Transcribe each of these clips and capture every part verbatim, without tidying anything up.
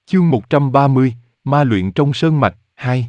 Chương một trăm ba mươi, Ma luyện trong sơn mạch, hai.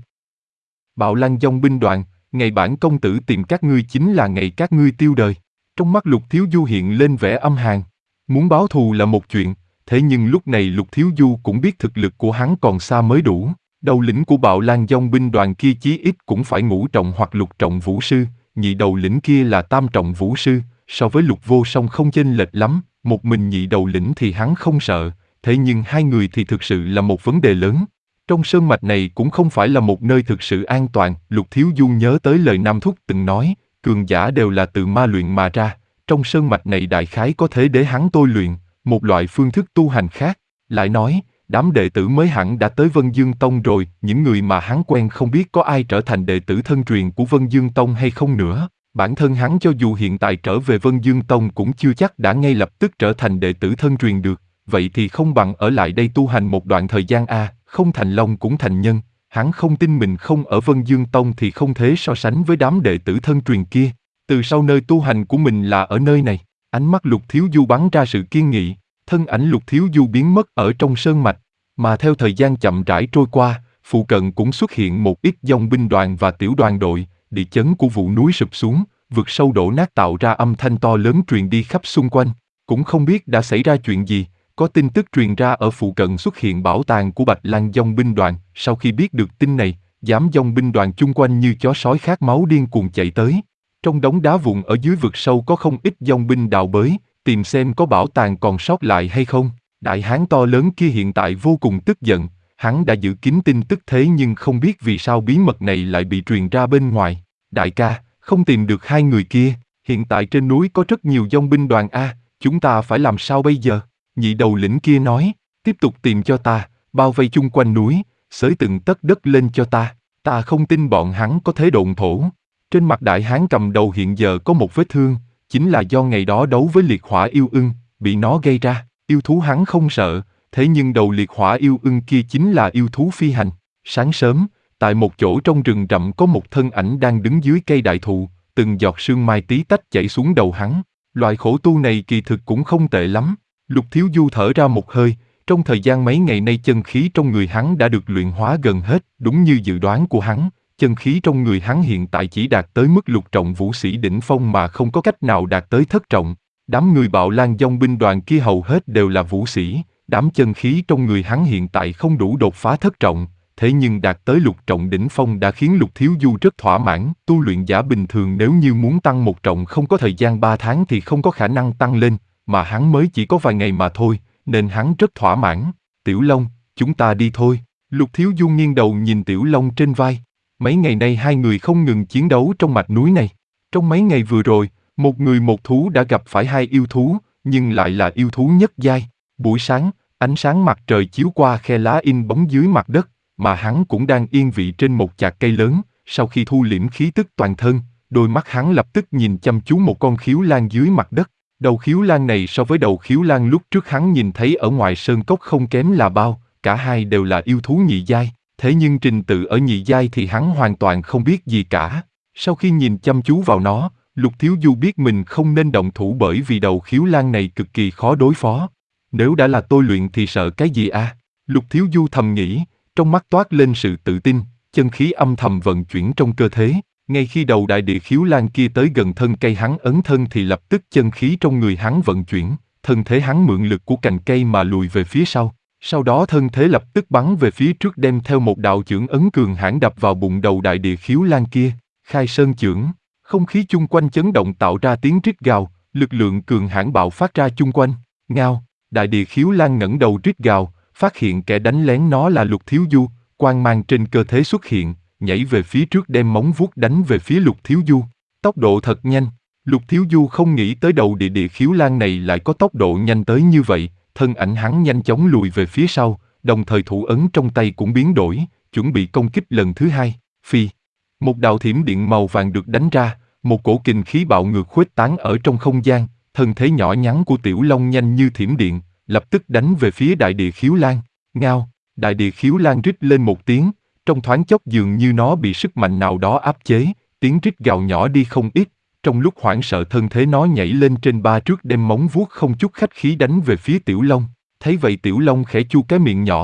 Bạo Lang dòng binh đoàn, ngày bản công tử tìm các ngươi chính là ngày các ngươi tiêu đời. Trong mắt Lục Thiếu Du hiện lên vẻ âm hàn. Muốn báo thù là một chuyện, thế nhưng lúc này Lục Thiếu Du cũng biết thực lực của hắn còn xa mới đủ. Đầu lĩnh của Bạo Lang dòng binh đoàn kia chí ít cũng phải ngũ trọng hoặc lục trọng vũ sư, nhị đầu lĩnh kia là tam trọng vũ sư, so với Lục Vô Song không chênh lệch lắm, một mình nhị đầu lĩnh thì hắn không sợ. Thế nhưng hai người thì thực sự là một vấn đề lớn. Trong sơn mạch này cũng không phải là một nơi thực sự an toàn. Lục Thiếu Du nhớ tới lời Nam Thúc từng nói, cường giả đều là từ ma luyện mà ra. Trong sơn mạch này đại khái có thể để hắn tôi luyện, một loại phương thức tu hành khác. Lại nói, đám đệ tử mới hẳn đã tới Vân Dương Tông rồi, những người mà hắn quen không biết có ai trở thành đệ tử thân truyền của Vân Dương Tông hay không nữa. Bản thân hắn cho dù hiện tại trở về Vân Dương Tông cũng chưa chắc đã ngay lập tức trở thành đệ tử thân truyền được. Vậy thì không bằng ở lại đây tu hành một đoạn thời gian a, không thành long cũng thành nhân. Hắn không tin mình không ở Vân Dương Tông thì không thể so sánh với đám đệ tử thân truyền kia. Từ sau nơi tu hành của mình là ở nơi này. Ánh mắt Lục Thiếu Du bắn ra sự kiên nghị, thân ảnh Lục Thiếu Du biến mất ở trong sơn mạch. Mà theo thời gian chậm rãi trôi qua, phụ cận cũng xuất hiện một ít dòng binh đoàn và tiểu đoàn đội. Địa chấn của vụ núi sụp xuống, vực sâu đổ nát tạo ra âm thanh to lớn truyền đi khắp xung quanh. Cũng không biết đã xảy ra chuyện gì. Có tin tức truyền ra ở phụ cận xuất hiện bảo tàng của Bạch Lang dòng binh đoàn. Sau khi biết được tin này, đám dòng binh đoàn chung quanh như chó sói khát máu điên cuồng chạy tới. Trong đống đá vụn ở dưới vực sâu có không ít dòng binh đào bới, tìm xem có bảo tàng còn sót lại hay không. Đại hán to lớn kia hiện tại vô cùng tức giận, hắn đã giữ kín tin tức thế nhưng không biết vì sao bí mật này lại bị truyền ra bên ngoài. Đại ca, không tìm được hai người kia, hiện tại trên núi có rất nhiều dòng binh đoàn a, chúng ta phải làm sao bây giờ? Nhị đầu lĩnh kia nói, tiếp tục tìm cho ta, bao vây chung quanh núi, xới từng tấc đất lên cho ta, ta không tin bọn hắn có thể độn thổ. Trên mặt đại hán cầm đầu hiện giờ có một vết thương, chính là do ngày đó đấu với liệt hỏa yêu ưng, bị nó gây ra. Yêu thú hắn không sợ, thế nhưng đầu liệt hỏa yêu ưng kia chính là yêu thú phi hành. Sáng sớm, tại một chỗ trong rừng rậm có một thân ảnh đang đứng dưới cây đại thụ, từng giọt sương mai tí tách chảy xuống đầu hắn. Loại khổ tu này kỳ thực cũng không tệ lắm. Lục Thiếu Du thở ra một hơi, trong thời gian mấy ngày nay chân khí trong người hắn đã được luyện hóa gần hết, đúng như dự đoán của hắn, chân khí trong người hắn hiện tại chỉ đạt tới mức lục trọng vũ sĩ đỉnh phong mà không có cách nào đạt tới thất trọng. Đám người Bạo Lang dòng binh đoàn kia hầu hết đều là vũ sĩ, đám chân khí trong người hắn hiện tại không đủ đột phá thất trọng, thế nhưng đạt tới lục trọng đỉnh phong đã khiến Lục Thiếu Du rất thỏa mãn. Tu luyện giả bình thường nếu như muốn tăng một trọng không có thời gian ba tháng thì không có khả năng tăng lên, mà hắn mới chỉ có vài ngày mà thôi, nên hắn rất thỏa mãn. Tiểu Long, chúng ta đi thôi. Lục Thiếu Du nghiêng đầu nhìn Tiểu Long trên vai. Mấy ngày nay hai người không ngừng chiến đấu trong mạch núi này. Trong mấy ngày vừa rồi, một người một thú đã gặp phải hai yêu thú, nhưng lại là yêu thú nhất giai. Buổi sáng, ánh sáng mặt trời chiếu qua khe lá in bóng dưới mặt đất, mà hắn cũng đang yên vị trên một chạc cây lớn. Sau khi thu liễm khí tức toàn thân, đôi mắt hắn lập tức nhìn chăm chú một con khiếu lan dưới mặt đất. Đầu khiếu lan này so với đầu khiếu lan lúc trước hắn nhìn thấy ở ngoài sơn cốc không kém là bao, cả hai đều là yêu thú nhị giai, thế nhưng trình tự ở nhị giai thì hắn hoàn toàn không biết gì cả. Sau khi nhìn chăm chú vào nó, Lục Thiếu Du biết mình không nên động thủ bởi vì đầu khiếu lan này cực kỳ khó đối phó. Nếu đã là tôi luyện thì sợ cái gì a? À? Lục Thiếu Du thầm nghĩ, trong mắt toát lên sự tự tin, chân khí âm thầm vận chuyển trong cơ thể. Ngay khi đầu đại địa khiếu lan kia tới gần thân cây hắn ấn thân thì lập tức chân khí trong người hắn vận chuyển, thân thể hắn mượn lực của cành cây mà lùi về phía sau. Sau đó thân thế lập tức bắn về phía trước đem theo một đạo chưởng ấn cường hãn đập vào bụng đầu đại địa khiếu lan kia. Khai sơn chưởng, không khí chung quanh chấn động tạo ra tiếng rít gào, lực lượng cường hãn bạo phát ra chung quanh. Ngao, đại địa khiếu lan ngẩng đầu rít gào, phát hiện kẻ đánh lén nó là Lục Thiếu Du, quang mang trên cơ thể xuất hiện, nhảy về phía trước đem móng vuốt đánh về phía Lục Thiếu Du. Tốc độ thật nhanh, Lục Thiếu Du không nghĩ tới đầu địa địa khiếu lan này lại có tốc độ nhanh tới như vậy, thân ảnh hắn nhanh chóng lùi về phía sau, đồng thời thủ ấn trong tay cũng biến đổi, chuẩn bị công kích lần thứ hai. Phi, một đạo thiểm điện màu vàng được đánh ra, một cổ kình khí bạo ngược khuếch tán ở trong không gian, thân thế nhỏ nhắn của Tiểu Long nhanh như thiểm điện, lập tức đánh về phía đại địa khiếu lan. Ngao, đại địa khiếu lan rít lên một tiếng, trong thoáng chốc dường như nó bị sức mạnh nào đó áp chế, tiếng rít gào nhỏ đi không ít. Trong lúc hoảng sợ thân thế nó nhảy lên trên ba trước đem móng vuốt không chút khách khí đánh về phía Tiểu Long. Thấy vậy Tiểu Long khẽ chu cái miệng nhỏ,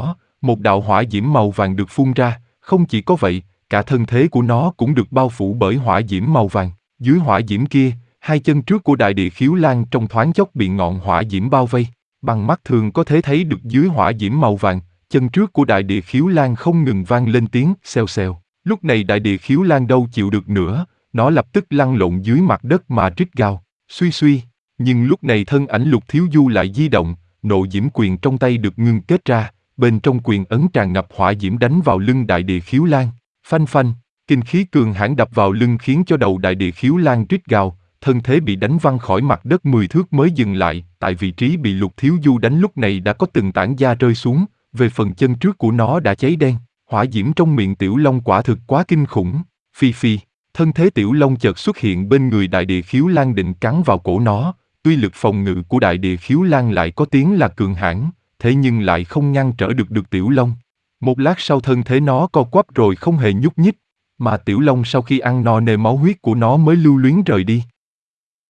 Một đạo hỏa diễm màu vàng được phun ra, không chỉ có vậy, cả thân thế của nó cũng được bao phủ bởi hỏa diễm màu vàng. Dưới hỏa diễm kia, hai chân trước của đại địa khiếu lan trong thoáng chốc bị ngọn hỏa diễm bao vây. Bằng mắt thường có thể thấy được dưới hỏa diễm màu vàng, chân trước của đại địa khiếu lan không ngừng vang lên tiếng xèo xèo. Lúc này đại địa khiếu lan đâu chịu được nữa, nó lập tức lăn lộn dưới mặt đất mà rít gào, suy suy. Nhưng lúc này thân ảnh Lục Thiếu Du lại di động, nộ diễm quyền trong tay được ngưng kết ra, bên trong quyền ấn tràn ngập hỏa diễm đánh vào lưng đại địa khiếu lan. Phanh phanh, kinh khí cường hãn đập vào lưng khiến cho đầu đại địa khiếu lan rít gào, thân thế bị đánh văng khỏi mặt đất mười thước mới dừng lại, tại vị trí bị Lục Thiếu Du đánh lúc này đã có từng tảng da rơi xuống, về phần chân trước của nó đã cháy đen, hỏa diễm trong miệng Tiểu Long quả thực quá kinh khủng. Phi phi, thân thế Tiểu Long chợt xuất hiện bên người đại địa khiếu lan định cắn vào cổ nó, tuy lực phòng ngự của đại địa khiếu lan lại có tiếng là cường hãn, thế nhưng lại không ngăn trở được được Tiểu Long. Một lát sau thân thế nó co quắp rồi không hề nhúc nhích, mà Tiểu Long sau khi ăn no nê máu huyết của nó mới lưu luyến rời đi.